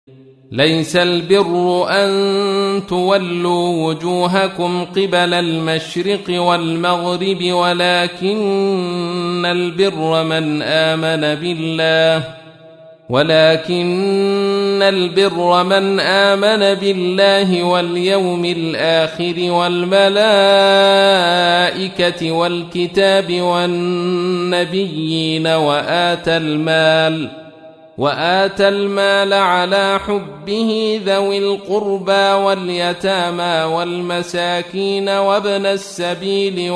ليس البر أن تولوا وجوهكم قبل المشرق والمغرب ولكن البر من آمن بالله واليوم الآخر والملائكة والكتاب والنبيين وآتى المال على حبه ذوي القربى واليتامى والمساكين وابن السبيل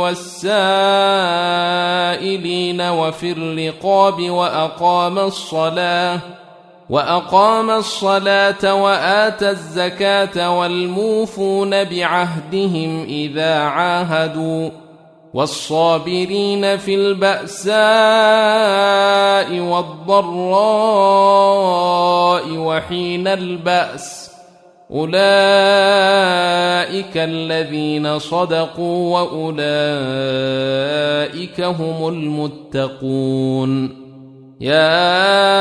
والسائلين وفي الرقاب وأقام الصلاة وآتى الزكاة والموفون بعهدهم إذا عاهدوا والصابرين في البأساء والضراء وحين البأس أولئك الذين صدقوا وأولئك هم المتقون. يا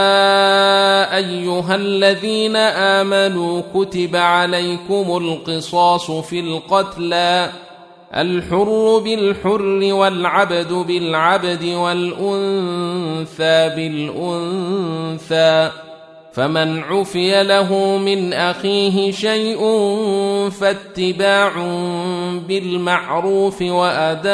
أيها الذين آمنوا كتب عليكم القصاص في القتلى الحر بالحر والعبد بالعبد والأنثى بالأنثى فمن عفي له من أخيه شيء فاتباع بالمعروف وأداء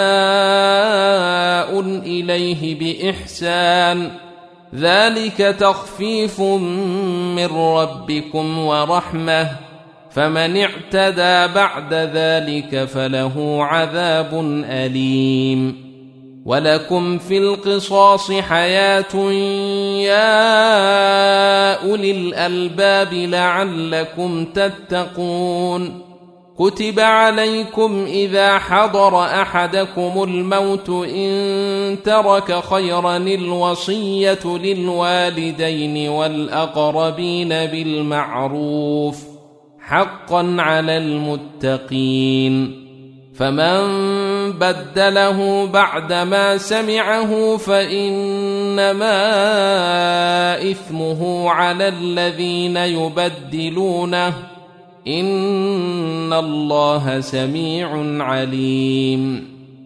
إليه بإحسان ذلك تخفيف من ربكم ورحمة فمن اعتدى بعد ذلك فله عذاب أليم. ولكم في القصاص حياة يا أولي الألباب لعلكم تتقون. كتب عليكم إذا حضر أحدكم الموت إن ترك خيرا الوصية للوالدين والأقربين بالمعروف حقا على المتقين. فمن بدله بعدما سمعه فإنما إثمه على الذين يبدلونه إن الله سميع عليم.